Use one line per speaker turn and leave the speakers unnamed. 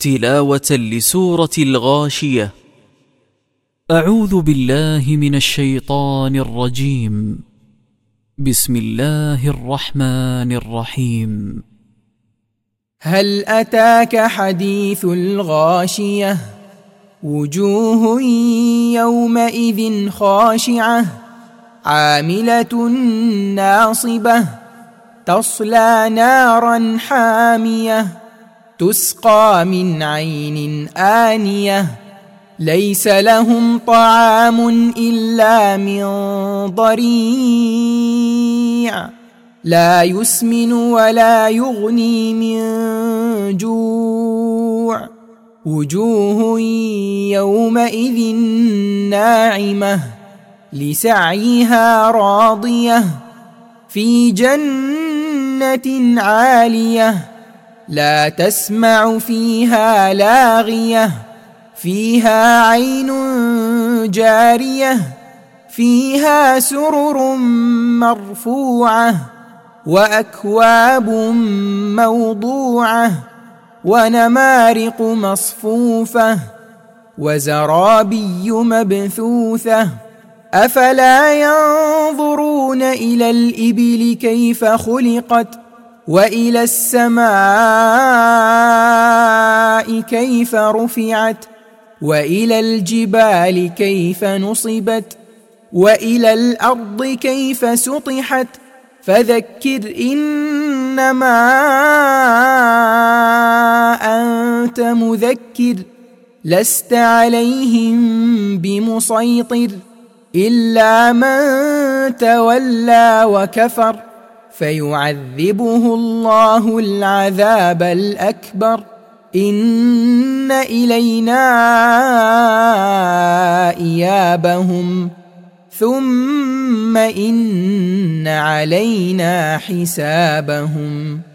تلاوة لسورة الغاشية. أعوذ بالله من الشيطان الرجيم. بسم الله الرحمن الرحيم.
هل أتاك حديث الغاشية؟ وجوه يومئذ خاشعة عاملة ناصبة تصلى نارا حامية تسقى من عين آنية ليس لهم طعام إلا من ضريع لا يسمن ولا يغني من جوع وجوه يومئذ ناعمة لسعيها راضية في جنة عالية لا تسمع فيها لاغية فيها عين جارية فيها سرر مرفوعة وأكواب موضوعة ونمارق مصفوفة وزرابي مبثوثة أفلا ينظرون إلى الإبل كيف خلقت وإلى السماء كيف رفعت وإلى الجبال كيف نصبت وإلى الأرض كيف سطحت فذكر إنما أنت مذكر لست عليهم بمسيطر إلا من تولى وكفر فيعذبه الله العذاب الأكبر إن إلينا إيابهم ثم إن علينا حسابهم.